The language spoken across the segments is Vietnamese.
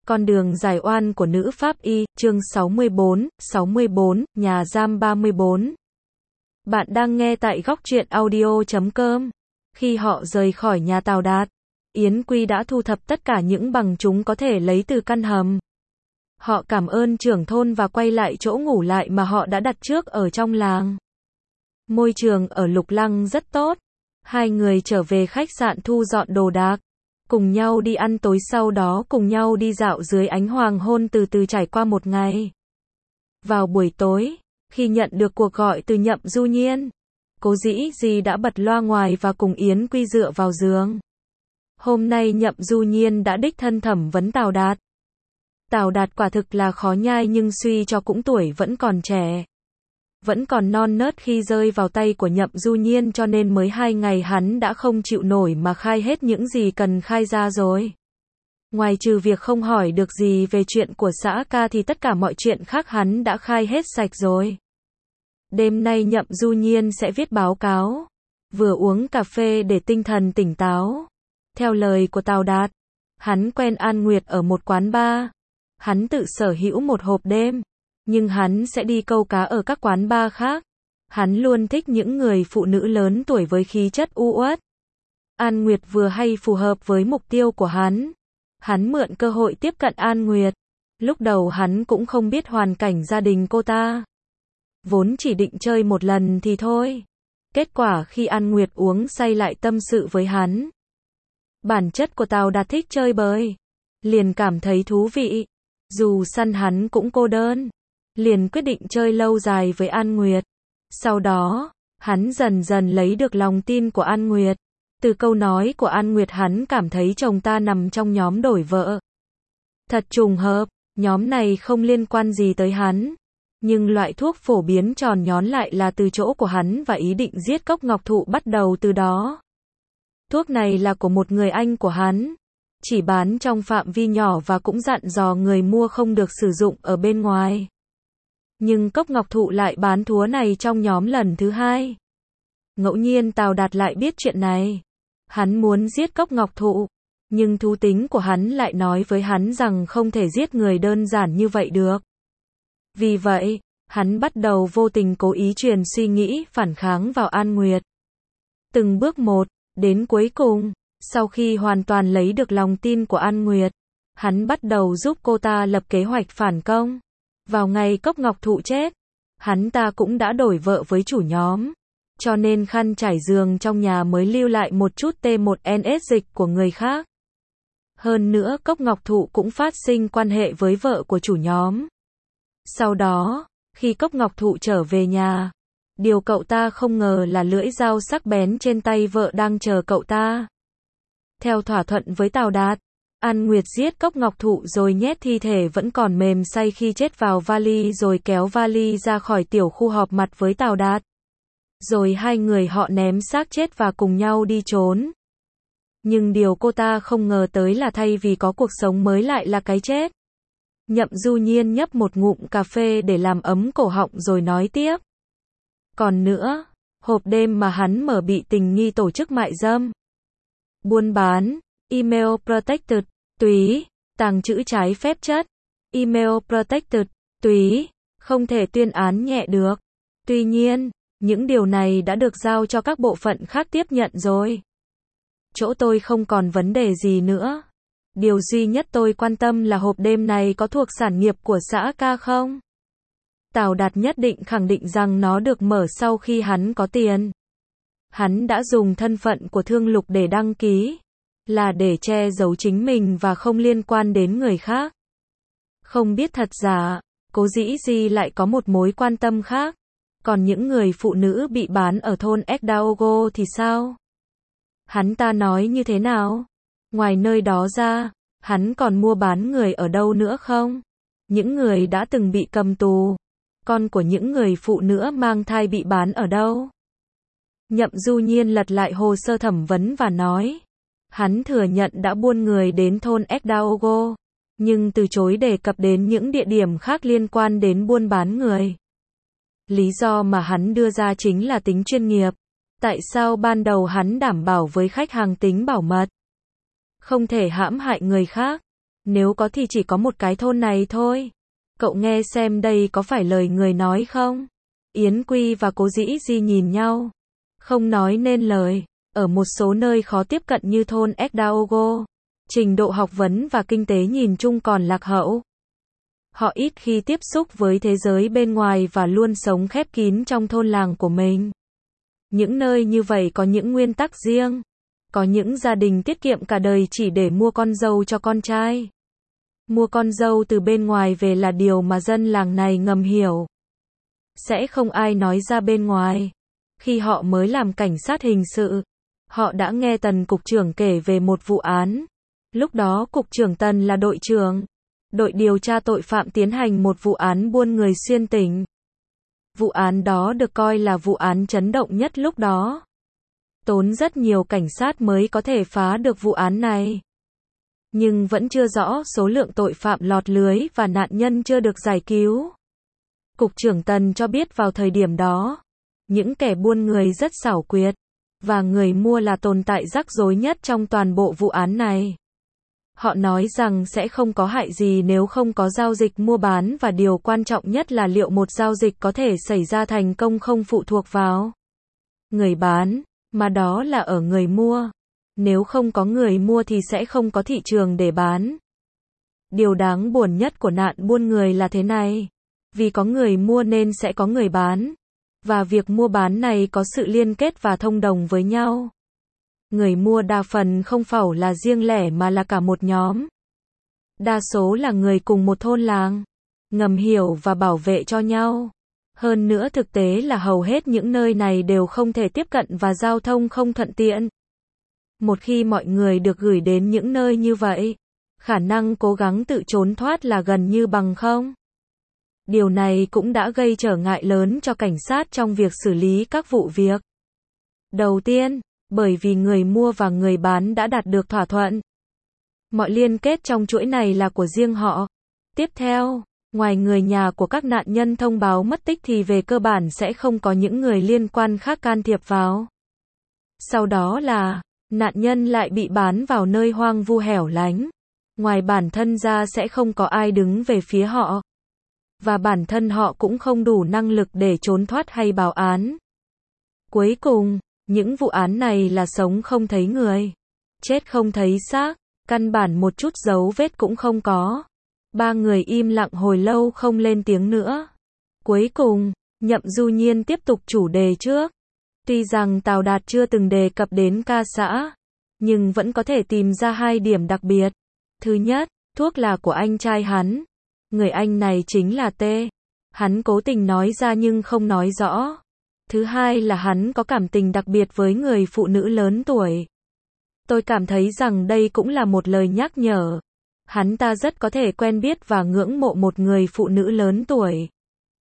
Con đường giải oan của nữ pháp y, chương 64, nhà giam 34. Bạn đang nghe tại góc truyện audio.com. Khi họ rời khỏi nhà Tào Đạt, Yến Quy đã thu thập tất cả những bằng chứng có thể lấy từ căn hầm. Họ cảm ơn trưởng thôn và quay lại chỗ ngủ lại mà họ đã đặt trước ở trong làng. Môi trường ở Lục Lăng rất tốt. Hai người trở về khách sạn thu dọn đồ đạc, cùng nhau đi ăn tối, sau đó cùng nhau đi dạo dưới ánh hoàng hôn, từ từ trải qua một ngày. Vào buổi tối, khi nhận được cuộc gọi từ Nhậm Du Nhiên, Cố Dĩ Di đã bật loa ngoài và cùng Yến Quy dựa vào giường. Hôm nay Nhậm Du Nhiên đã đích thân thẩm vấn Tào Đạt. Tào Đạt quả thực là khó nhai, nhưng suy cho cũng tuổi vẫn còn trẻ, vẫn còn non nớt khi rơi vào tay của Nhậm Du Nhiên, cho nên mới 2 ngày hắn đã không chịu nổi mà khai hết những gì cần khai ra rồi. Ngoài trừ việc không hỏi được gì về chuyện của xã ca thì tất cả mọi chuyện khác hắn đã khai hết sạch rồi. Đêm nay Nhậm Du Nhiên sẽ viết báo cáo, vừa uống cà phê để tinh thần tỉnh táo. Theo lời của Tào Đạt, hắn quen An Nguyệt ở một quán bar. Hắn tự sở hữu một hộp đêm, nhưng hắn sẽ đi câu cá ở các quán bar khác. Hắn luôn thích những người phụ nữ lớn tuổi với khí chất u uất. An Nguyệt vừa hay phù hợp với mục tiêu của hắn. Hắn mượn cơ hội tiếp cận An Nguyệt. Lúc đầu hắn cũng không biết hoàn cảnh gia đình cô ta, vốn chỉ định chơi một lần thì thôi. Kết quả khi An Nguyệt uống say lại tâm sự với hắn. Bản chất của Tào Đạt thích chơi bời, liền cảm thấy thú vị. Dù săn hắn cũng cô đơn, liền quyết định chơi lâu dài với An Nguyệt. Sau đó, hắn dần dần lấy được lòng tin của An Nguyệt. Từ câu nói của An Nguyệt hắn cảm thấy chồng ta nằm trong nhóm đổi vợ. Thật trùng hợp, nhóm này không liên quan gì tới hắn. Nhưng loại thuốc phổ biến tròn nhón lại là từ chỗ của hắn, và ý định giết Cốc Ngọc Thụ bắt đầu từ đó. Thuốc này là của một người anh của hắn, chỉ bán trong phạm vi nhỏ và cũng dặn dò người mua không được sử dụng ở bên ngoài. Nhưng Cốc Ngọc Thụ lại bán thuốc này trong nhóm lần thứ 2. Ngẫu nhiên Tào Đạt lại biết chuyện này. Hắn muốn giết Cốc Ngọc Thụ, nhưng thú tính của hắn lại nói với hắn rằng không thể giết người đơn giản như vậy được. Vì vậy, hắn bắt đầu vô tình cố ý truyền suy nghĩ phản kháng vào An Nguyệt. Từng bước một, đến cuối cùng, sau khi hoàn toàn lấy được lòng tin của An Nguyệt, hắn bắt đầu giúp cô ta lập kế hoạch phản công. Vào ngày Cốc Ngọc Thụ chết, hắn ta cũng đã đổi vợ với chủ nhóm, cho nên khăn trải giường trong nhà mới lưu lại một chút T1NS dịch của người khác. Hơn nữa Cốc Ngọc Thụ cũng phát sinh quan hệ với vợ của chủ nhóm. Sau đó, khi Cốc Ngọc Thụ trở về nhà, điều cậu ta không ngờ là lưỡi dao sắc bén trên tay vợ đang chờ cậu ta. Theo thỏa thuận với Tào Đạt, An Nguyệt giết Cốc Ngọc Thụ rồi nhét thi thể vẫn còn mềm say khi chết vào vali, rồi kéo vali ra khỏi tiểu khu họp mặt với Tào Đạt. Rồi hai người họ ném xác chết và cùng nhau đi trốn. Nhưng điều cô ta không ngờ tới là thay vì có cuộc sống mới lại là cái chết. Nhậm Du Nhiên nhấp một ngụm cà phê để làm ấm cổ họng rồi nói tiếp. Còn nữa, hộp đêm mà hắn mở bị tình nghi tổ chức mại dâm, buôn bán, email protected, túy, tàng trữ trái phép chất, email protected, túy, không thể tuyên án nhẹ được. Tuy nhiên, những điều này đã được giao cho các bộ phận khác tiếp nhận rồi. Chỗ tôi không còn vấn đề gì nữa. Điều duy nhất tôi quan tâm là hộp đêm này có thuộc sản nghiệp của xã ca không? Tào Đạt nhất định khẳng định rằng nó được mở sau khi hắn có tiền. Hắn đã dùng thân phận của Thương Lục để đăng ký, là để che giấu chính mình và không liên quan đến người khác. Không biết thật giả, Cố Dĩ Di lại có một mối quan tâm khác. Còn những người phụ nữ bị bán ở thôn Ekdaogo thì sao? Hắn ta nói như thế nào? Ngoài nơi đó ra, hắn còn mua bán người ở đâu nữa không? Những người đã từng bị cầm tù, con của những người phụ nữ mang thai bị bán ở đâu? Nhậm Du Nhiên lật lại hồ sơ thẩm vấn và nói. Hắn thừa nhận đã buôn người đến thôn Ekdaogo, nhưng từ chối đề cập đến những địa điểm khác liên quan đến buôn bán người. Lý do mà hắn đưa ra chính là tính chuyên nghiệp. Tại sao ban đầu hắn đảm bảo với khách hàng tính bảo mật, không thể hãm hại người khác? Nếu có thì chỉ có một cái thôn này thôi. Cậu nghe xem đây có phải lời người nói không? Yến Quy và Cố Dĩ Di nhìn nhau, không nói nên lời. Ở một số nơi khó tiếp cận như thôn Ekdaogo, trình độ học vấn và kinh tế nhìn chung còn lạc hậu. Họ ít khi tiếp xúc với thế giới bên ngoài và luôn sống khép kín trong thôn làng của mình. Những nơi như vậy có những nguyên tắc riêng. Có những gia đình tiết kiệm cả đời chỉ để mua con dâu cho con trai. Mua con dâu từ bên ngoài về là điều mà dân làng này ngầm hiểu. Sẽ không ai nói ra bên ngoài. Khi họ mới làm cảnh sát hình sự, họ đã nghe Tần cục trưởng kể về một vụ án. Lúc đó cục trưởng Tần là đội trưởng. Đội điều tra tội phạm tiến hành một vụ án buôn người xuyên tỉnh. Vụ án đó được coi là vụ án chấn động nhất lúc đó. Tốn rất nhiều cảnh sát mới có thể phá được vụ án này. Nhưng vẫn chưa rõ số lượng tội phạm lọt lưới và nạn nhân chưa được giải cứu. Cục trưởng Tần cho biết vào thời điểm đó, những kẻ buôn người rất xảo quyệt, và người mua là tồn tại rắc rối nhất trong toàn bộ vụ án này. Họ nói rằng sẽ không có hại gì nếu không có giao dịch mua bán và điều quan trọng nhất là liệu một giao dịch có thể xảy ra thành công không phụ thuộc vào người bán, mà đó là ở người mua. Nếu không có người mua thì sẽ không có thị trường để bán. Điều đáng buồn nhất của nạn buôn người là thế này. Vì có người mua nên sẽ có người bán. Và việc mua bán này có sự liên kết và thông đồng với nhau. Người mua đa phần không phải là riêng lẻ mà là cả một nhóm. Đa số là người cùng một thôn làng, ngầm hiểu và bảo vệ cho nhau. Hơn nữa thực tế là hầu hết những nơi này đều không thể tiếp cận và giao thông không thuận tiện. Một khi mọi người được gửi đến những nơi như vậy, khả năng cố gắng tự trốn thoát là gần như bằng không. Điều này cũng đã gây trở ngại lớn cho cảnh sát trong việc xử lý các vụ việc. Đầu tiên, bởi vì người mua và người bán đã đạt được thỏa thuận. Mọi liên kết trong chuỗi này là của riêng họ. Tiếp theo, ngoài người nhà của các nạn nhân thông báo mất tích thì về cơ bản sẽ không có những người liên quan khác can thiệp vào. Sau đó là, nạn nhân lại bị bán vào nơi hoang vu hẻo lánh. Ngoài bản thân ra sẽ không có ai đứng về phía họ. Và bản thân họ cũng không đủ năng lực để trốn thoát hay báo án. Cuối cùng, những vụ án này là sống không thấy người, chết không thấy xác, căn bản một chút dấu vết cũng không có. Ba người im lặng hồi lâu không lên tiếng nữa. Cuối cùng, Nhậm Du Nhiên tiếp tục chủ đề trước. Tuy rằng Tào Đạt chưa từng đề cập đến ca xã, nhưng vẫn có thể tìm ra hai điểm đặc biệt. Thứ nhất, thuốc là của anh trai hắn. Người anh này chính là T. Hắn cố tình nói ra nhưng không nói rõ. Thứ hai là hắn có cảm tình đặc biệt với người phụ nữ lớn tuổi. Tôi cảm thấy rằng đây cũng là một lời nhắc nhở. Hắn ta rất có thể quen biết và ngưỡng mộ một người phụ nữ lớn tuổi.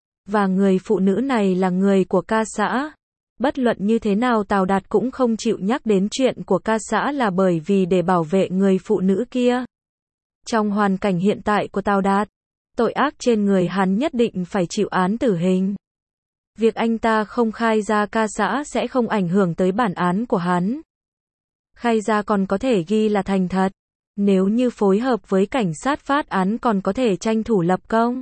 Và người phụ nữ này là người của ca xã. Bất luận như thế nào Tào Đạt cũng không chịu nhắc đến chuyện của ca xã là bởi vì để bảo vệ người phụ nữ kia. Trong hoàn cảnh hiện tại của Tào Đạt, tội ác trên người hắn nhất định phải chịu án tử hình. Việc anh ta không khai ra ca xã sẽ không ảnh hưởng tới bản án của hắn. Khai ra còn có thể ghi là thành thật. Nếu như phối hợp với cảnh sát phát án còn có thể tranh thủ lập công.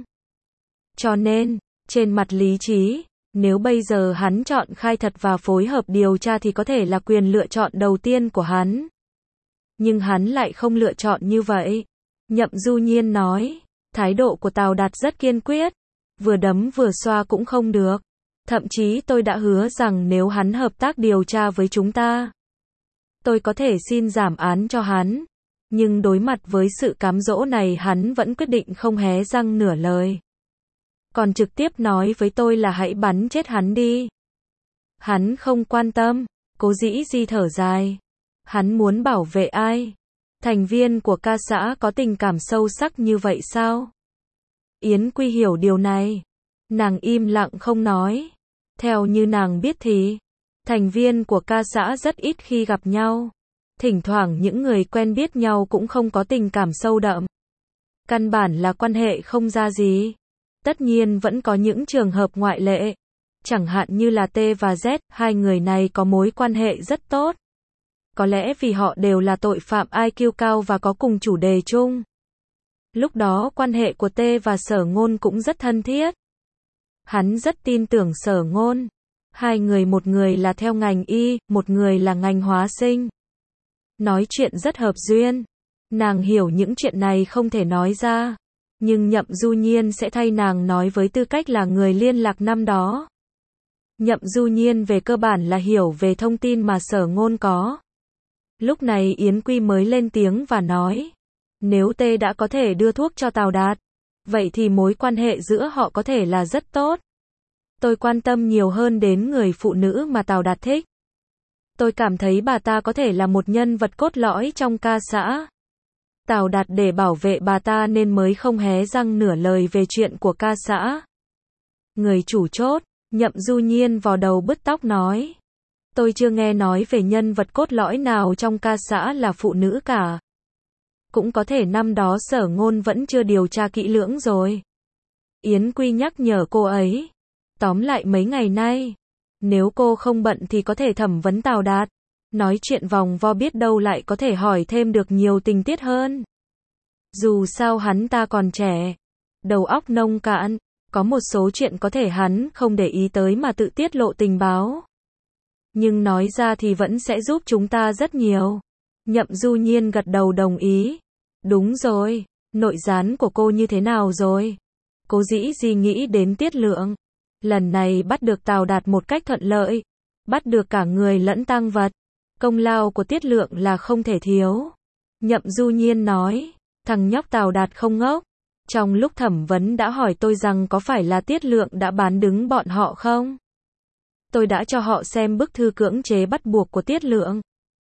Cho nên, trên mặt lý trí, nếu bây giờ hắn chọn khai thật và phối hợp điều tra thì có thể là quyền lựa chọn đầu tiên của hắn. Nhưng hắn lại không lựa chọn như vậy. Nhậm Du Nhiên nói, thái độ của Tào Đạt rất kiên quyết. Vừa đấm vừa xoa cũng không được. Thậm chí tôi đã hứa rằng nếu hắn hợp tác điều tra với chúng ta, tôi có thể xin giảm án cho hắn. Nhưng đối mặt với sự cám dỗ này hắn vẫn quyết định không hé răng nửa lời. Còn trực tiếp nói với tôi là hãy bắn chết hắn đi. Hắn không quan tâm. Cố Dĩ Di thở dài. Hắn muốn bảo vệ ai? Thành viên của ca xã có tình cảm sâu sắc như vậy sao? Yến Quy hiểu điều này. Nàng im lặng không nói. Theo như nàng biết thì, thành viên của ca xã rất ít khi gặp nhau. Thỉnh thoảng những người quen biết nhau cũng không có tình cảm sâu đậm. Căn bản là quan hệ không ra gì. Tất nhiên vẫn có những trường hợp ngoại lệ. Chẳng hạn như là T và Z, hai người này có mối quan hệ rất tốt. Có lẽ vì họ đều là tội phạm IQ cao và có cùng chủ đề chung. Lúc đó quan hệ của T và Sở Ngôn cũng rất thân thiết. Hắn rất tin tưởng Sở Ngôn. Hai người, một người là theo ngành y, một người là ngành hóa sinh. Nói chuyện rất hợp duyên. Nàng hiểu những chuyện này không thể nói ra. Nhưng Nhậm Du Nhiên sẽ thay nàng nói với tư cách là người liên lạc năm đó. Nhậm Du Nhiên về cơ bản là hiểu về thông tin mà Sở Ngôn có. Lúc này Yến Quy mới lên tiếng và nói. Nếu T đã có thể đưa thuốc cho Tào Đạt, vậy thì mối quan hệ giữa họ có thể là rất tốt. Tôi quan tâm nhiều hơn đến người phụ nữ mà Tào Đạt thích. Tôi cảm thấy bà ta có thể là một nhân vật cốt lõi trong ca xã. Tào Đạt để bảo vệ bà ta nên mới không hé răng nửa lời về chuyện của ca xã. Người chủ chốt, Nhậm Du Nhiên vò đầu bứt tóc nói. Tôi chưa nghe nói về nhân vật cốt lõi nào trong ca xã là phụ nữ cả. Cũng có thể năm đó Sở Ngôn vẫn chưa điều tra kỹ lưỡng rồi. Yến Quy nhắc nhở cô ấy. Tóm lại mấy ngày nay, nếu cô không bận thì có thể thẩm vấn Tào Đạt. Nói chuyện vòng vo biết đâu lại có thể hỏi thêm được nhiều tình tiết hơn. Dù sao hắn ta còn trẻ, đầu óc nông cạn, có một số chuyện có thể hắn không để ý tới mà tự tiết lộ tình báo. Nhưng nói ra thì vẫn sẽ giúp chúng ta rất nhiều. Nhậm Du Nhiên gật đầu đồng ý. Đúng rồi, nội gián của cô như thế nào rồi? Cố Dĩ Di nghĩ đến Tiết Lượng. Lần này bắt được Tào Đạt một cách thuận lợi. Bắt được cả người lẫn tang vật. Công lao của Tiết Lượng là không thể thiếu. Nhậm Du Nhiên nói. Thằng nhóc Tào Đạt không ngốc. Trong lúc thẩm vấn đã hỏi tôi rằng có phải là Tiết Lượng đã bán đứng bọn họ không? Tôi đã cho họ xem bức thư cưỡng chế bắt buộc của Tiết Lượng.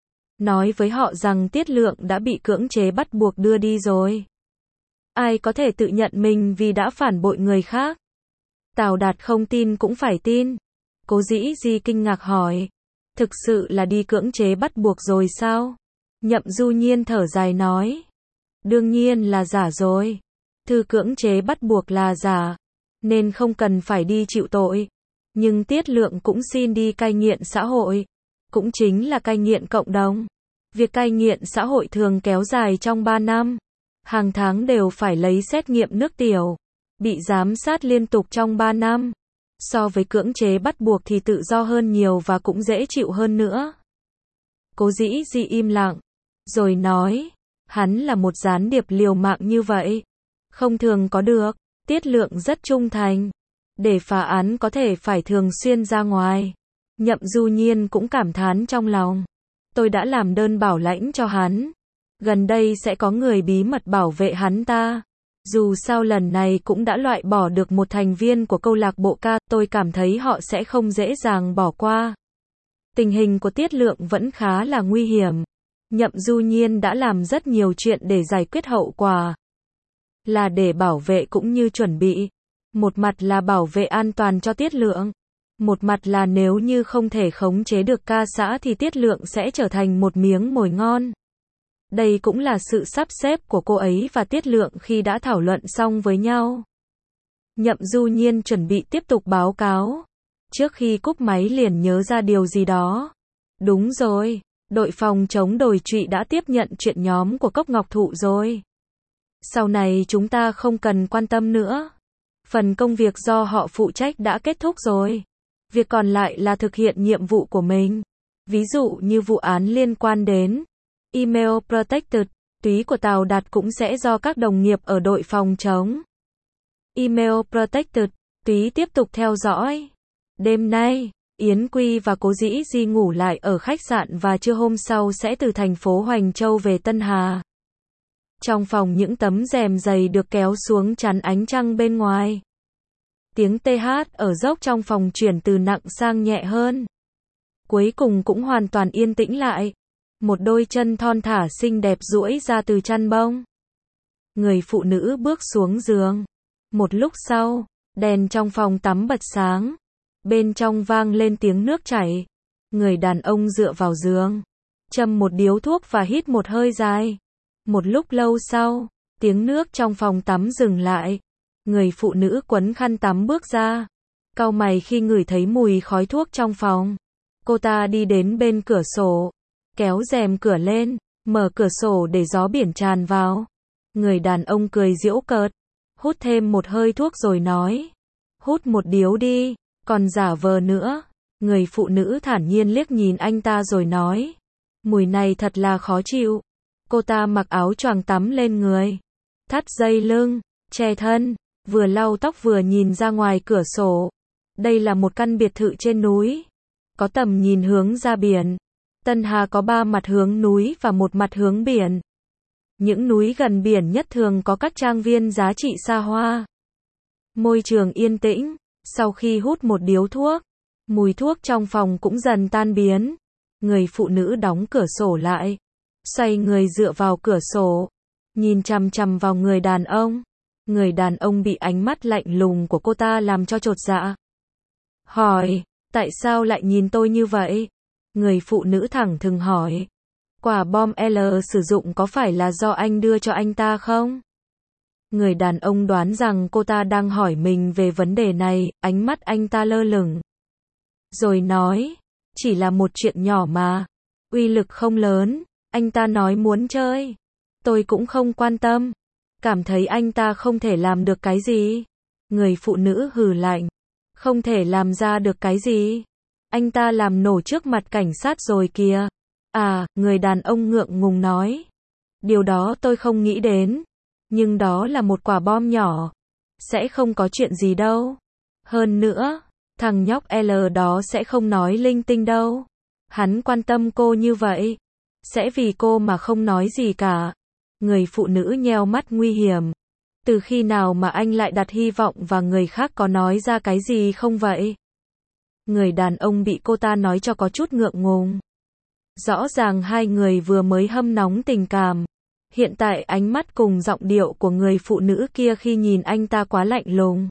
Nói với họ rằng Tiết Lượng đã bị cưỡng chế bắt buộc đưa đi rồi. Ai có thể tự nhận mình vì đã phản bội người khác? Tào Đạt không tin cũng phải tin. Cố Dĩ Di kinh ngạc hỏi. Thực sự là đi cưỡng chế bắt buộc rồi sao? Nhậm Du Nhiên thở dài nói. Đương nhiên là giả rồi. Thư cưỡng chế bắt buộc là giả. Nên không cần phải đi chịu tội. Nhưng Tiết Lượng cũng xin đi cai nghiện xã hội. Cũng chính là cai nghiện cộng đồng. Việc cai nghiện xã hội thường kéo dài trong 3 năm. Hàng tháng đều phải lấy xét nghiệm nước tiểu. Bị giám sát liên tục trong 3 năm. So với cưỡng chế bắt buộc thì tự do hơn nhiều và cũng dễ chịu hơn nữa. Cố Dĩ Di im lặng. Rồi nói. Hắn là một gián điệp liều mạng như vậy. Không thường có được. Tiết Lượng rất trung thành. Để phá án có thể phải thường xuyên ra ngoài. Nhậm Du Nhiên cũng cảm thán trong lòng. Tôi đã làm đơn bảo lãnh cho hắn. Gần đây sẽ có người bí mật bảo vệ hắn ta. Dù sao lần này cũng đã loại bỏ được một thành viên của câu lạc bộ ca, tôi cảm thấy họ sẽ không dễ dàng bỏ qua. Tình hình của Tiết Lượng vẫn khá là nguy hiểm. Nhậm Du Nhiên đã làm rất nhiều chuyện để giải quyết hậu quả. Là để bảo vệ cũng như chuẩn bị. Một mặt là bảo vệ an toàn cho Tiết Lượng. Một mặt là nếu như không thể khống chế được ca xã thì Tiết Lượng sẽ trở thành một miếng mồi ngon. Đây cũng là sự sắp xếp của cô ấy và Tiết Lượng khi đã thảo luận xong với nhau. Nhậm Du Nhiên chuẩn bị tiếp tục báo cáo. Trước khi cúp máy liền nhớ ra điều gì đó. Đúng rồi, đội phòng chống đồi trụy đã tiếp nhận chuyện nhóm của Cốc Ngọc Thụ rồi. Sau này chúng ta không cần quan tâm nữa. Phần công việc do họ phụ trách đã kết thúc rồi. Việc còn lại là thực hiện nhiệm vụ của mình. Ví dụ như vụ án liên quan đến Email Protected, túy của Tào Đạt cũng sẽ do các đồng nghiệp ở đội phòng chống Email Protected, túy tiếp tục theo dõi. Đêm nay, Yến Quy và Cố Dĩ Di ngủ lại ở khách sạn và trưa hôm sau sẽ từ thành phố Hoành Châu về Tân Hà. Trong phòng những tấm rèm dày được kéo xuống chắn ánh trăng bên ngoài. Tiếng TH ở dốc trong phòng chuyển từ nặng sang nhẹ hơn. Cuối cùng cũng hoàn toàn yên tĩnh lại. Một đôi chân thon thả xinh đẹp duỗi ra từ chăn bông. Người phụ nữ bước xuống giường. Một lúc sau, đèn trong phòng tắm bật sáng. Bên trong vang lên tiếng nước chảy. Người đàn ông dựa vào giường, châm một điếu thuốc và hít một hơi dài. Một lúc lâu sau, tiếng nước trong phòng tắm dừng lại. Người phụ nữ quấn khăn tắm bước ra. Cau mày khi ngửi thấy mùi khói thuốc trong phòng. Cô ta đi đến bên cửa sổ, kéo rèm cửa lên, mở cửa sổ để gió biển tràn vào. Người đàn ông cười giễu cợt, hút thêm một hơi thuốc rồi nói. Hút một điếu đi, còn giả vờ nữa. Người phụ nữ thản nhiên liếc nhìn anh ta rồi nói. Mùi này thật là khó chịu. Cô ta mặc áo choàng tắm lên người, thắt dây lưng, che thân, vừa lau tóc vừa nhìn ra ngoài cửa sổ. Đây là một căn biệt thự trên núi, có tầm nhìn hướng ra biển. Tân Hà có 3 mặt hướng núi và một mặt hướng biển. Những núi gần biển nhất thường có các trang viên giá trị xa hoa. Môi trường yên tĩnh, sau khi hút một điếu thuốc, mùi thuốc trong phòng cũng dần tan biến. Người phụ nữ đóng cửa sổ lại, xoay người dựa vào cửa sổ, nhìn chằm chằm vào người đàn ông. Người đàn ông bị ánh mắt lạnh lùng của cô ta làm cho chột dạ. Hỏi, tại sao lại nhìn tôi như vậy? Người phụ nữ thẳng thừng hỏi. Quả bom L sử dụng có phải là do anh đưa cho anh ta không? Người đàn ông đoán rằng cô ta đang hỏi mình về vấn đề này, ánh mắt anh ta lơ lửng. Rồi nói, chỉ là một chuyện nhỏ mà, uy lực không lớn. Anh ta nói muốn chơi, tôi cũng không quan tâm, cảm thấy anh ta không thể làm được cái gì. Người phụ nữ hừ lạnh, không thể làm ra được cái gì? Anh ta làm nổ trước mặt cảnh sát rồi kìa. À, người đàn ông ngượng ngùng nói. Điều đó tôi không nghĩ đến, nhưng đó là một quả bom nhỏ, sẽ không có chuyện gì đâu. Hơn nữa, thằng nhóc L đó sẽ không nói linh tinh đâu. Hắn quan tâm cô như vậy, sẽ vì cô mà không nói gì cả. Người phụ nữ nheo mắt nguy hiểm. Từ khi nào mà anh lại đặt hy vọng vào người khác, có nói ra cái gì không vậy? Người đàn ông bị cô ta nói cho có chút ngượng ngùng. Rõ ràng hai người vừa mới hâm nóng tình cảm. Hiện tại ánh mắt cùng giọng điệu của người phụ nữ kia khi nhìn anh ta quá lạnh lùng.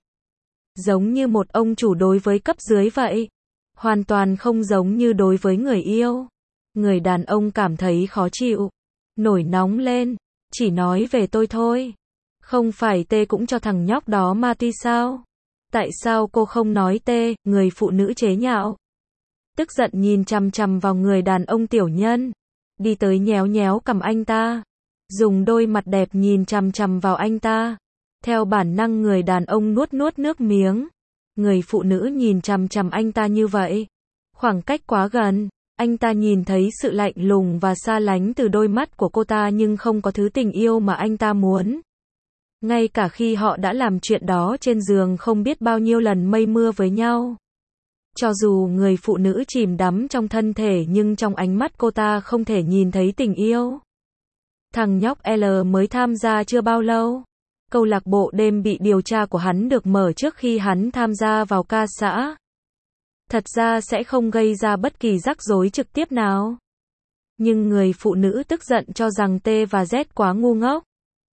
Giống như một ông chủ đối với cấp dưới vậy. Hoàn toàn không giống như đối với người yêu. Người đàn ông cảm thấy khó chịu, nổi nóng lên. Chỉ nói về tôi thôi. Không phải tê cũng cho thằng nhóc đó ma túy sao? Tại sao cô không nói tê? Người phụ nữ chế nhạo. Tức giận nhìn chằm chằm vào người đàn ông tiểu nhân. Đi tới nhéo nhéo cằm anh ta. Dùng đôi mặt đẹp nhìn chằm chằm vào anh ta. Theo bản năng người đàn ông nuốt nuốt nước miếng. Người phụ nữ nhìn chằm chằm anh ta như vậy. Khoảng cách quá gần. Anh ta nhìn thấy sự lạnh lùng và xa lánh từ đôi mắt của cô ta nhưng không có thứ tình yêu mà anh ta muốn. Ngay cả khi họ đã làm chuyện đó trên giường không biết bao nhiêu lần mây mưa với nhau. Cho dù người phụ nữ chìm đắm trong thân thể nhưng trong ánh mắt cô ta không thể nhìn thấy tình yêu. Thằng nhóc L mới tham gia chưa bao lâu. Câu lạc bộ đêm bị điều tra của hắn được mở trước khi hắn tham gia vào ca xã. Thật ra sẽ không gây ra bất kỳ rắc rối trực tiếp nào. Nhưng người phụ nữ tức giận cho rằng T và Z quá ngu ngốc.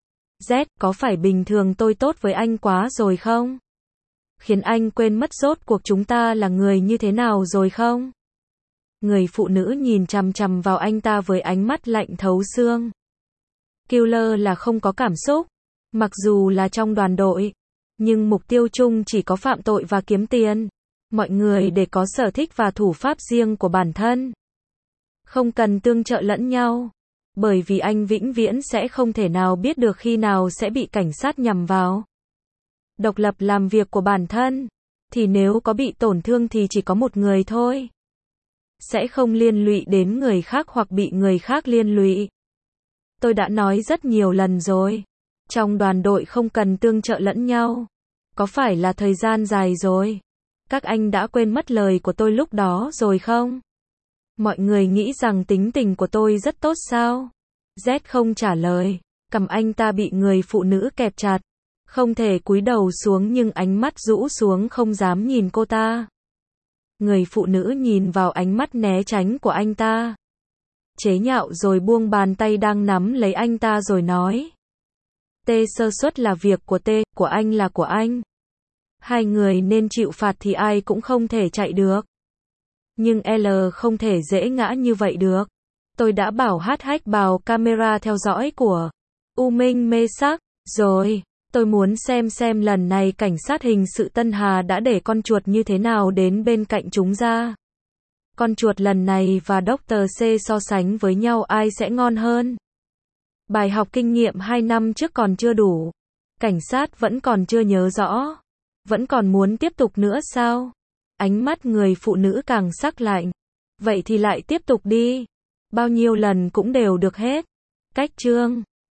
Z, có phải bình thường tôi tốt với anh quá rồi không? Khiến anh quên mất rốt cuộc chúng ta là người như thế nào rồi không? Người phụ nữ nhìn chằm chằm vào anh ta với ánh mắt lạnh thấu xương. Killer là không có cảm xúc. Mặc dù là trong đoàn đội, nhưng mục tiêu chung chỉ có phạm tội và kiếm tiền. Mọi người đều có sở thích và thủ pháp riêng của bản thân. Không cần tương trợ lẫn nhau. Bởi vì anh vĩnh viễn sẽ không thể nào biết được khi nào sẽ bị cảnh sát nhằm vào. Độc lập làm việc của bản thân. Thì nếu có bị tổn thương thì chỉ có một người thôi. Sẽ không liên lụy đến người khác hoặc bị người khác liên lụy. Tôi đã nói rất nhiều lần rồi. Trong đoàn đội không cần tương trợ lẫn nhau. Có phải là thời gian dài rồi? Các anh đã quên mất lời của tôi lúc đó rồi không? Mọi người nghĩ rằng tính tình của tôi rất tốt sao? Z không trả lời. Cầm anh ta bị người phụ nữ kẹp chặt. Không thể cúi đầu xuống nhưng ánh mắt rũ xuống không dám nhìn cô ta. Người phụ nữ nhìn vào ánh mắt né tránh của anh ta. Chế nhạo rồi buông bàn tay đang nắm lấy anh ta rồi nói. T sơ suất là việc của T, của anh là của anh. Hai người nên chịu phạt thì ai cũng không thể chạy được. Nhưng L không thể dễ ngã như vậy được. Tôi đã bảo hack vào camera theo dõi của U Minh Mê Sắc rồi. Tôi muốn xem lần này cảnh sát hình sự Tân Hà đã để con chuột như thế nào đến bên cạnh chúng ra. Con chuột lần này và Dr. C so sánh với nhau ai sẽ ngon hơn? Bài học kinh nghiệm 2 năm trước còn chưa đủ. Cảnh sát vẫn còn chưa nhớ rõ. Vẫn còn muốn tiếp tục nữa sao? Ánh mắt người phụ nữ càng sắc lạnh. Vậy thì lại tiếp tục đi. Bao nhiêu lần cũng đều được hết. Cách chương